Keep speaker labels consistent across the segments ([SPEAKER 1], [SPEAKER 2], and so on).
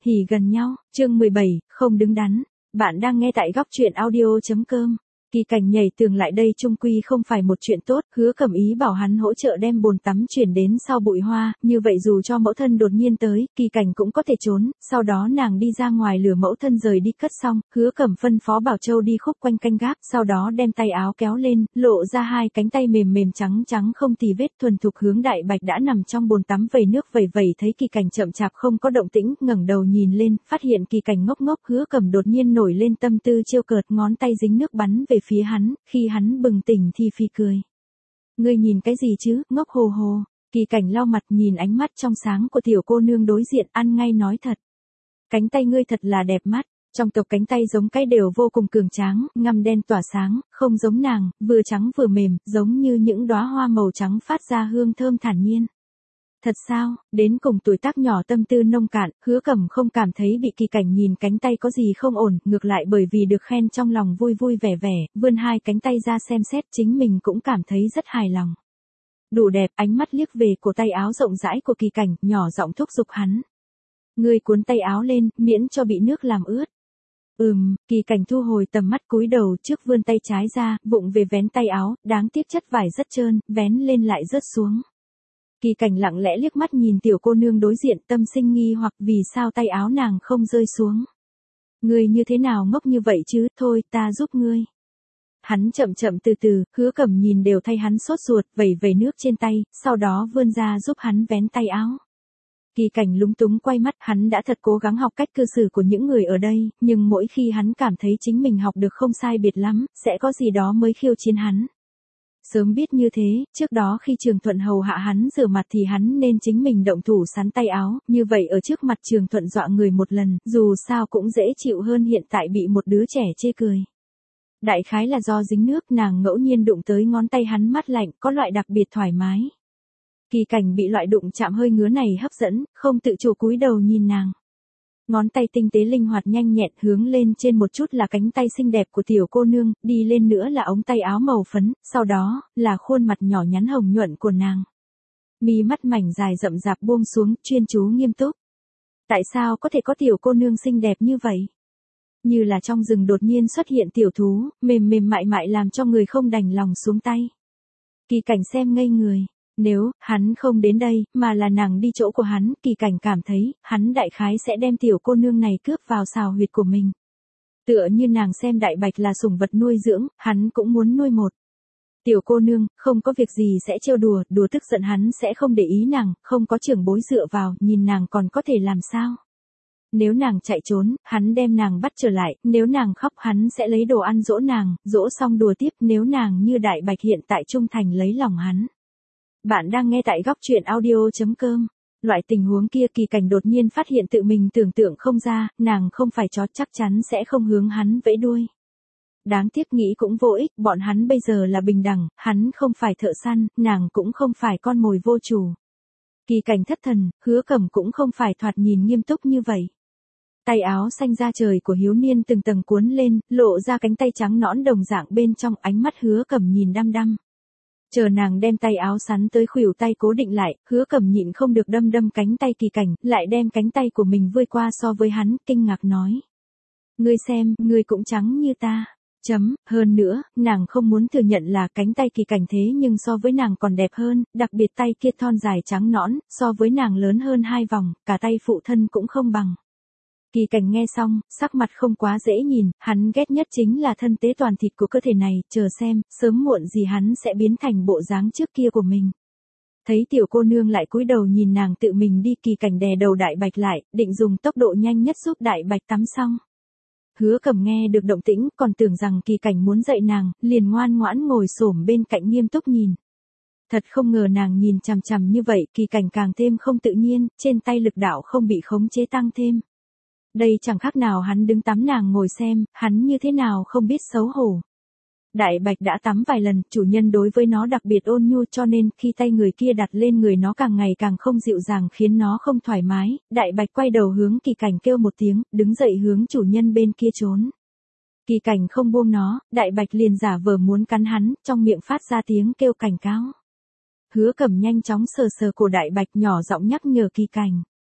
[SPEAKER 1] hỉ gần nhau, chương 17, không đứng đắn. Bạn đang nghe tại góc truyện audio.com. Kỳ Cảnh nhảy tường lại đây chung quy không phải một chuyện tốt, Hứa Cẩm ý bảo hắn hỗ trợ đem bồn tắm chuyển đến sau bụi hoa, như vậy dù cho mẫu thân đột nhiên tới, Kỳ Cảnh cũng có thể trốn, sau đó nàng đi ra ngoài lừa mẫu thân rời đi cất xong, Hứa Cẩm phân phó Bảo Châu đi khúc quanh canh gác, sau đó đem tay áo kéo lên, lộ ra hai cánh tay mềm mềm trắng trắng không tì vết thuần thục hướng Đại Bạch đã nằm trong bồn tắm vẩy nước vẩy vẩy thấy Kỳ Cảnh chậm chạp không có động tĩnh, ngẩng đầu nhìn lên, phát hiện Kỳ Cảnh ngốc ngốc, Hứa Cẩm đột nhiên nổi lên tâm tư trêu cợt, ngón tay dính nước bắn về phía hắn, khi hắn bừng tỉnh thì phì cười. Ngươi nhìn cái gì chứ, ngốc hồ hồ. Kỳ Cảnh lau mặt nhìn ánh mắt trong sáng của tiểu cô nương đối diện, ăn ngay nói thật. Cánh tay ngươi thật là đẹp mắt, trong tộc cánh tay giống cái đều vô cùng cường tráng, ngăm đen tỏa sáng, không giống nàng, vừa trắng vừa mềm, giống như những đóa hoa màu trắng phát ra hương thơm thản nhiên. Thật sao, đến cùng tuổi tác nhỏ tâm tư nông cạn, Hứa Cẩm không cảm thấy bị Kỳ Cảnh nhìn cánh tay có gì không ổn, ngược lại bởi vì được khen trong lòng vui vui vẻ vẻ, vươn hai cánh tay ra xem xét chính mình cũng cảm thấy rất hài lòng. Đủ đẹp, ánh mắt liếc về cổ tay áo rộng rãi của Kỳ Cảnh, nhỏ giọng thúc giục hắn. Ngươi cuốn tay áo lên, miễn cho bị nước làm ướt. Kỳ Cảnh thu hồi tầm mắt cúi đầu trước vươn tay trái ra, vụng về vén tay áo, đáng tiếc chất vải rất trơn, vén lên lại rớt xuống. Kỳ Cảnh lặng lẽ liếc mắt nhìn tiểu cô nương đối diện, tâm sinh nghi hoặc vì sao tay áo nàng không rơi xuống. Ngươi như thế nào ngốc như vậy chứ, thôi ta giúp ngươi. Hắn chậm chậm từ từ, Hứa Cẩm nhìn đều thay hắn sốt ruột, vẩy vẩy nước trên tay, sau đó vươn ra giúp hắn vén tay áo. Kỳ Cảnh lúng túng quay mắt, hắn đã thật cố gắng học cách cư xử của những người ở đây, nhưng mỗi khi hắn cảm thấy chính mình học được không sai biệt lắm, sẽ có gì đó mới khiêu chiến hắn. Sớm biết như thế, trước đó khi Trường Thuận hầu hạ hắn rửa mặt thì hắn nên chính mình động thủ sắn tay áo, như vậy ở trước mặt Trường Thuận dọa người một lần, dù sao cũng dễ chịu hơn hiện tại bị một đứa trẻ chê cười. Đại khái là do dính nước, nàng ngẫu nhiên đụng tới ngón tay hắn mát lạnh, có loại đặc biệt thoải mái. Kỳ Cảnh bị loại đụng chạm hơi ngứa này hấp dẫn, không tự chủ cúi đầu nhìn nàng. Ngón tay tinh tế linh hoạt nhanh nhẹn, hướng lên trên một chút là cánh tay xinh đẹp của tiểu cô nương, đi lên nữa là ống tay áo màu phấn, sau đó là khuôn mặt nhỏ nhắn hồng nhuận của nàng. Mi mắt mảnh dài rậm rạp buông xuống, chuyên chú nghiêm túc. Tại sao có thể có tiểu cô nương xinh đẹp như vậy? Như là trong rừng đột nhiên xuất hiện tiểu thú, mềm mềm mại mại làm cho người không đành lòng xuống tay. Kỳ Cảnh xem ngây người. Nếu hắn không đến đây, mà là nàng đi chỗ của hắn, Kỳ Cảnh cảm thấy, hắn đại khái sẽ đem tiểu cô nương này cướp vào xào huyệt của mình. Tựa như nàng xem Đại Bạch là sủng vật nuôi dưỡng, hắn cũng muốn nuôi một. Tiểu cô nương, không có việc gì sẽ trêu đùa, đùa tức giận hắn sẽ không để ý nàng, không có trưởng bối dựa vào, nhìn nàng còn có thể làm sao. Nếu nàng chạy trốn, hắn đem nàng bắt trở lại, nếu nàng khóc hắn sẽ lấy đồ ăn dỗ nàng, dỗ xong đùa tiếp, nếu nàng như Đại Bạch hiện tại trung thành lấy lòng hắn. Bạn đang nghe tại góc truyện audio.com. Loại tình huống kia Kỳ Cảnh đột nhiên phát hiện tự mình tưởng tượng không ra, nàng không phải chó chắc chắn sẽ không hướng hắn vẫy đuôi. Đáng tiếc nghĩ cũng vô ích, bọn hắn bây giờ là bình đẳng, hắn không phải thợ săn, nàng cũng không phải con mồi vô chủ. Kỳ Cảnh thất thần, Hứa Cẩm cũng không phải thoạt nhìn nghiêm túc như vậy. Tay áo xanh da trời của Hiếu Niên từng tầng cuốn lên, lộ ra cánh tay trắng nõn đồng dạng bên trong, ánh mắt Hứa Cẩm nhìn đăm đăm. Chờ nàng đem tay áo sắn tới khuỷu tay cố định lại, Hứa Cẩm nhịn không được đâm đâm cánh tay Kỳ Cảnh, lại đem cánh tay của mình vươn qua so với hắn, kinh ngạc nói. Ngươi xem, ngươi cũng trắng như ta. Hơn nữa, nàng không muốn thừa nhận là cánh tay Kỳ Cảnh thế nhưng so với nàng còn đẹp hơn, đặc biệt tay kia thon dài trắng nõn, so với nàng lớn hơn 2 vòng, cả tay phụ thân cũng không bằng. Kỳ Cảnh nghe xong, sắc mặt không quá dễ nhìn, hắn ghét nhất chính là thân tế toàn thịt của cơ thể này, chờ xem, sớm muộn gì hắn sẽ biến thành bộ dáng trước kia của mình. Thấy tiểu cô nương lại cúi đầu nhìn nàng tự mình đi, Kỳ Cảnh đè đầu Đại Bạch lại, định dùng tốc độ nhanh nhất giúp Đại Bạch tắm xong. Hứa Cẩm nghe được động tĩnh, còn tưởng rằng Kỳ Cảnh muốn dạy nàng, liền ngoan ngoãn ngồi xổm bên cạnh nghiêm túc nhìn. Thật không ngờ nàng nhìn chằm chằm như vậy, Kỳ Cảnh càng thêm không tự nhiên, trên tay lực đạo không bị khống chế tăng thêm. Đây chẳng khác nào hắn đứng tắm nàng ngồi xem, hắn như thế nào không biết xấu hổ. Đại Bạch đã tắm vài lần, chủ nhân đối với nó đặc biệt ôn nhu cho nên khi tay người kia đặt lên người nó càng ngày càng không dịu dàng khiến nó không thoải mái, Đại Bạch quay đầu hướng Kỳ Cảnh kêu một tiếng, đứng dậy hướng chủ nhân bên kia trốn. Kỳ Cảnh không buông nó, Đại Bạch liền giả vờ muốn cắn hắn, trong miệng phát ra tiếng kêu cảnh cáo. Hứa Cẩm nhanh chóng sờ sờ cổ Đại Bạch nhỏ giọng nhắc nhở Kỳ Cảnh.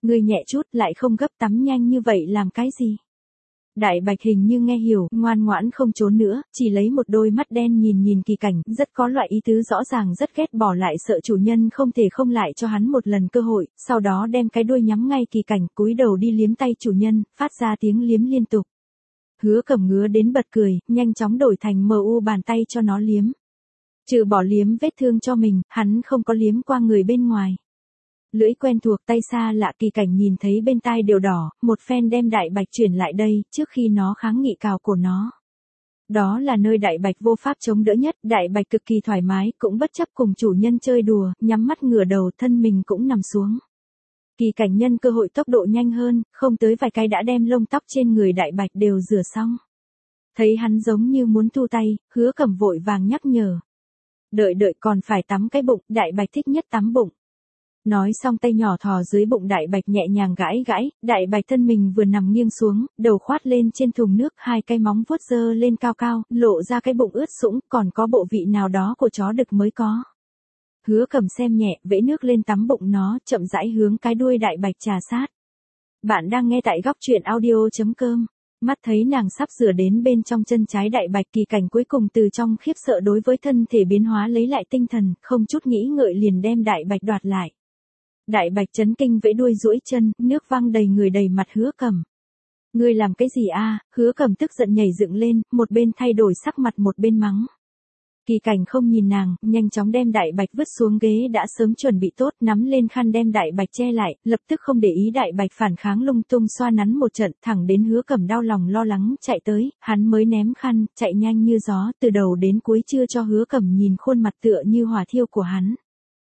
[SPEAKER 1] Ngươi nhẹ chút lại không gấp tắm nhanh như vậy làm cái gì? Đại bạch hình như nghe hiểu, ngoan ngoãn không trốn nữa, chỉ lấy một đôi mắt đen nhìn nhìn Kỳ Cảnh, rất có loại ý tứ rõ ràng rất ghét bỏ lại sợ chủ nhân không thể không lại cho hắn một lần cơ hội, sau đó đem cái đuôi nhắm ngay Kỳ Cảnh, cúi đầu đi liếm tay chủ nhân, phát ra tiếng liếm liên tục. Hứa Cẩm ngứa đến bật cười, nhanh chóng đổi thành MU bàn tay cho nó liếm. Trừ bỏ liếm vết thương cho mình, hắn không có liếm qua người bên ngoài. Lưỡi quen thuộc tay xa lạ Kỳ Cảnh nhìn thấy bên tai đều đỏ, một phen đem đại bạch chuyển lại đây, trước khi nó kháng nghị cào cổ nó. Đó là nơi đại bạch vô pháp chống đỡ nhất, đại bạch cực kỳ thoải mái, cũng bất chấp cùng chủ nhân chơi đùa, nhắm mắt ngửa đầu thân mình cũng nằm xuống. Kỳ Cảnh nhân cơ hội tốc độ nhanh hơn, không tới vài cái đã đem lông tóc trên người đại bạch đều rửa xong. Thấy hắn giống như muốn thu tay, Hứa Cẩm vội vàng nhắc nhở. Đợi còn phải tắm cái bụng, đại bạch thích nhất tắm bụng. Nói xong tay nhỏ thò dưới bụng đại bạch nhẹ nhàng gãi gãi, đại bạch thân mình vừa nằm nghiêng xuống, đầu khoát lên trên thùng nước, hai cái móng vuốt giơ lên cao cao, lộ ra cái bụng ướt sũng, còn có bộ vị nào đó của chó đực mới có. Hứa Cẩm xem nhẹ, vẫy nước lên tắm bụng nó, chậm rãi hướng cái đuôi đại bạch trà sát. Bạn đang nghe tại góc truyện audio.com. Mắt thấy nàng sắp rửa đến bên trong chân trái đại bạch, Kỳ Cảnh cuối cùng từ trong khiếp sợ đối với thân thể biến hóa lấy lại tinh thần, không chút nghĩ ngợi liền đem đại bạch đoạt lại. Đại bạch chấn kinh vẫy đuôi duỗi chân, nước văng đầy người đầy mặt Hứa Cẩm. Ngươi làm cái gì a? Hứa Cẩm tức giận nhảy dựng lên, một bên thay đổi sắc mặt một bên mắng. Kỳ Cảnh không nhìn nàng, nhanh chóng đem đại bạch vứt xuống ghế đã sớm chuẩn bị tốt, nắm lên khăn đem đại bạch che lại, lập tức không để ý đại bạch phản kháng lung tung xoa nắn một trận, thẳng đến Hứa Cẩm đau lòng lo lắng chạy tới, hắn mới ném khăn, chạy nhanh như gió, từ đầu đến cuối chưa cho Hứa Cẩm nhìn khuôn mặt tựa như hỏa thiêu của hắn.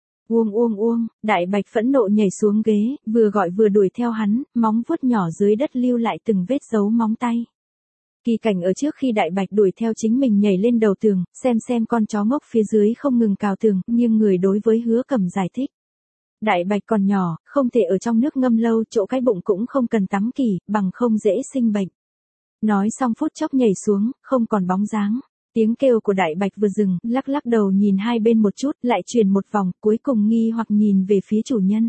[SPEAKER 1] Uông, đại bạch phẫn nộ nhảy xuống ghế, vừa gọi vừa đuổi theo hắn, móng vuốt nhỏ dưới đất lưu lại từng vết dấu móng tay. Kỳ Cảnh ở trước khi đại bạch đuổi theo chính mình nhảy lên đầu tường, xem con chó ngốc phía dưới không ngừng cào tường, nhưng người đối với Hứa Cẩm giải thích. Đại bạch còn nhỏ, không thể ở trong nước ngâm lâu, chỗ cái bụng cũng không cần tắm kỳ, bằng không dễ sinh bệnh. Nói xong phút chốc nhảy xuống, không còn bóng dáng. Tiếng kêu của đại bạch vừa dừng, lắc đầu nhìn hai bên một chút, lại chuyển một vòng, cuối cùng nghi hoặc nhìn về phía chủ nhân.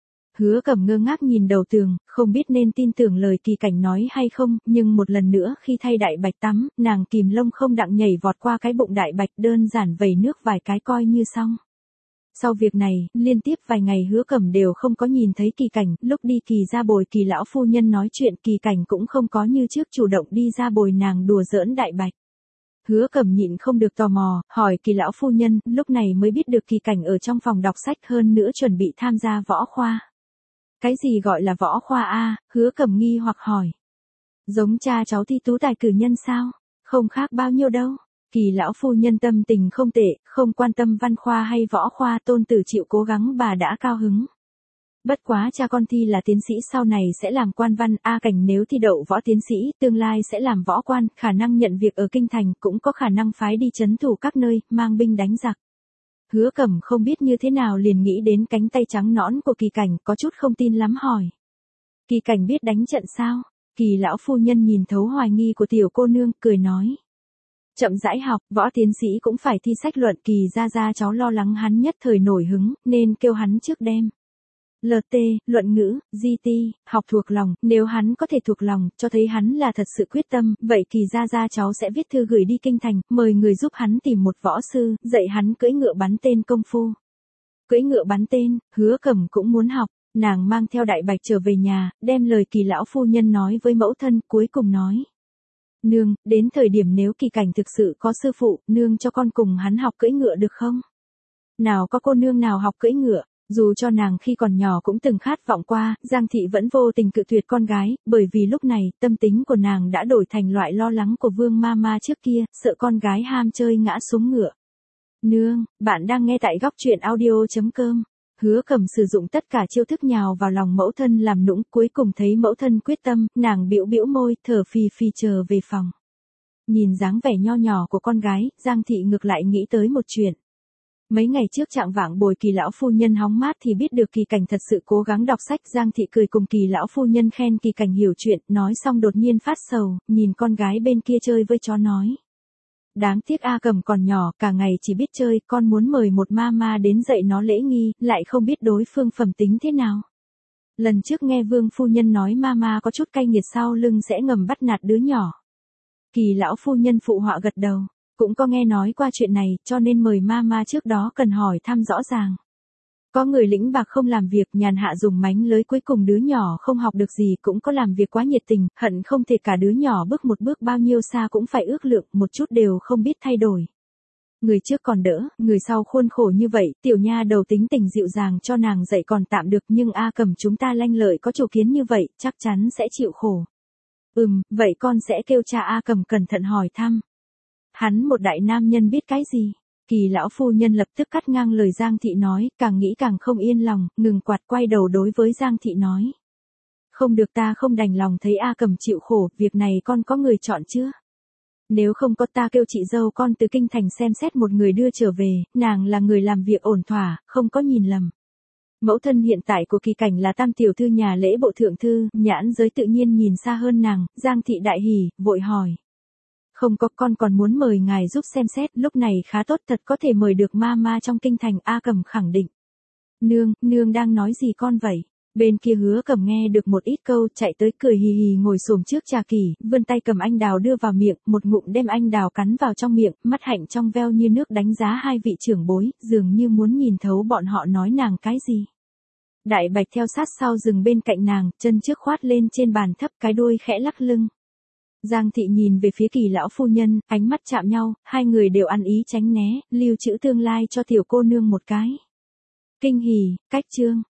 [SPEAKER 1] Hứa Cẩm ngơ ngác nhìn đầu tường, không biết nên tin tưởng lời Kỳ Cảnh nói hay không, nhưng một lần nữa khi thay đại bạch tắm, nàng kìm lông không đặng nhảy vọt qua cái bụng đại bạch, đơn giản vẩy nước vài cái coi như xong. Sau việc này, liên tiếp vài ngày Hứa Cẩm đều không có nhìn thấy Kỳ Cảnh, lúc đi Kỳ ra bồi Kỳ lão phu nhân nói chuyện, Kỳ Cảnh cũng không có như trước chủ động đi ra bồi nàng đùa giỡn đại bạch. Hứa Cẩm nhịn không được tò mò, hỏi Kỳ lão phu nhân, lúc này mới biết được Kỳ Cảnh ở trong phòng đọc sách, hơn nữa chuẩn bị tham gia võ khoa. Cái gì gọi là võ khoa a? Hứa Cẩm nghi hoặc hỏi. Giống cha cháu thi tú tài cử nhân sao? Không khác bao nhiêu đâu. Kỳ lão phu nhân tâm tình không tệ, không quan tâm văn khoa hay võ khoa, tôn tử chịu cố gắng bà đã cao hứng. Bất quá cha con thi là tiến sĩ sau này sẽ làm quan văn, Cảnh nếu thi đậu võ tiến sĩ, tương lai sẽ làm võ quan, khả năng nhận việc ở kinh thành, cũng có khả năng phái đi trấn thủ các nơi, mang binh đánh giặc. Hứa Cẩm không biết như thế nào liền nghĩ đến cánh tay trắng nõn của Kỳ Cảnh, có chút không tin lắm hỏi. Kỳ Cảnh biết đánh trận sao? Kỳ lão phu nhân nhìn thấu hoài nghi của tiểu cô nương, cười nói. Chậm rãi học, võ tiến sĩ cũng phải thi sách luận, Kỳ ra cháu lo lắng hắn nhất thời nổi hứng, nên kêu hắn trước đem. LT, luận ngữ, GT, học thuộc lòng, nếu hắn có thể thuộc lòng, cho thấy hắn là thật sự quyết tâm, vậy Kỳ ra cháu sẽ viết thư gửi đi kinh thành, mời người giúp hắn tìm một võ sư, dạy hắn cưỡi ngựa bắn tên công phu. Cưỡi ngựa bắn tên, Hứa Cẩm cũng muốn học, nàng mang theo đại bạch trở về nhà, đem lời Kỳ lão phu nhân nói với mẫu thân, cuối cùng nói. Nương, đến thời điểm nếu Kỳ Cảnh thực sự có sư phụ, nương cho con cùng hắn học cưỡi ngựa được không? Nào có cô nương nào học cưỡi ngựa? Dù cho nàng khi còn nhỏ cũng từng khát vọng qua, Giang Thị vẫn vô tình cự tuyệt con gái, bởi vì lúc này, tâm tính của nàng đã đổi thành loại lo lắng của Vương Mama trước kia, sợ con gái ham chơi ngã xuống ngựa. Nương, bạn đang nghe tại góc truyện audio.com. Hứa Cẩm sử dụng tất cả chiêu thức nhào vào lòng mẫu thân làm nũng, cuối cùng thấy mẫu thân quyết tâm, nàng bĩu môi, thở phì trở về phòng. Nhìn dáng vẻ nho nhỏ của con gái, Giang Thị ngược lại nghĩ tới một chuyện. Mấy ngày trước trạng vạng bồi Kỳ lão phu nhân hóng mát thì biết được Kỳ Cảnh thật sự cố gắng đọc sách, Giang Thị cười cùng Kỳ lão phu nhân khen Kỳ Cảnh hiểu chuyện, nói xong đột nhiên phát sầu, nhìn con gái bên kia chơi với chó nói. Đáng tiếc Cẩm còn nhỏ, cả ngày chỉ biết chơi, con muốn mời một mama đến dạy nó lễ nghi, lại không biết đối phương phẩm tính thế nào. Lần trước nghe Vương phu nhân nói mama có chút cay nghiệt sau lưng sẽ ngầm bắt nạt đứa nhỏ. Kỳ lão phu nhân phụ họa gật đầu, cũng có nghe nói qua chuyện này, cho nên mời mama trước đó cần hỏi thăm rõ ràng. Có người lĩnh bạc không làm việc, nhàn hạ dùng mánh lưới, cuối cùng đứa nhỏ không học được gì, cũng có làm việc quá nhiệt tình, hận không thể cả đứa nhỏ bước một bước bao nhiêu xa cũng phải ước lượng, một chút đều không biết thay đổi. Người trước còn đỡ, người sau khuôn khổ như vậy, tiểu nha đầu tính tình dịu dàng cho nàng dạy còn tạm được, nhưng A Cầm chúng ta lanh lợi có chủ kiến như vậy, chắc chắn sẽ chịu khổ. Vậy con sẽ kêu cha A Cầm cẩn thận hỏi thăm. Hắn một đại nam nhân biết cái gì? Kỳ lão phu nhân lập tức cắt ngang lời Giang Thị nói, càng nghĩ càng không yên lòng, ngừng quạt quay đầu đối với Giang Thị nói. Không được, ta không đành lòng thấy A Cầm chịu khổ, việc này con có người chọn chưa? Nếu không có ta kêu chị dâu con từ kinh thành xem xét một người đưa trở về, nàng là người làm việc ổn thỏa, không có nhìn lầm. Mẫu thân hiện tại của Kỳ Cảnh là tam tiểu thư nhà lễ bộ thượng thư, nhãn giới tự nhiên nhìn xa hơn nàng, Giang Thị đại hỉ, vội hỏi. Không có, con còn muốn mời ngài giúp xem xét, lúc này khá tốt, thật có thể mời được mama trong kinh thành. A Cầm khẳng định. Nương đang nói gì con vậy? Bên kia Hứa Cầm nghe được một ít câu, chạy tới cười hì hì ngồi xổm trước trà kỳ, vươn tay cầm anh đào đưa vào miệng, một ngụm đem anh đào cắn vào trong miệng, mắt hạnh trong veo như nước đánh giá hai vị trưởng bối, dường như muốn nhìn thấu bọn họ nói nàng cái gì. Đại Bạch theo sát sau dừng bên cạnh nàng, chân trước khoát lên trên bàn thấp, cái đuôi khẽ lắc lưng. Giang Thị nhìn về phía Kỳ lão phu nhân, ánh mắt chạm nhau, hai người đều ăn ý tránh né, lưu trữ tương lai cho tiểu cô nương một cái. Kinh hỉ, cách chương.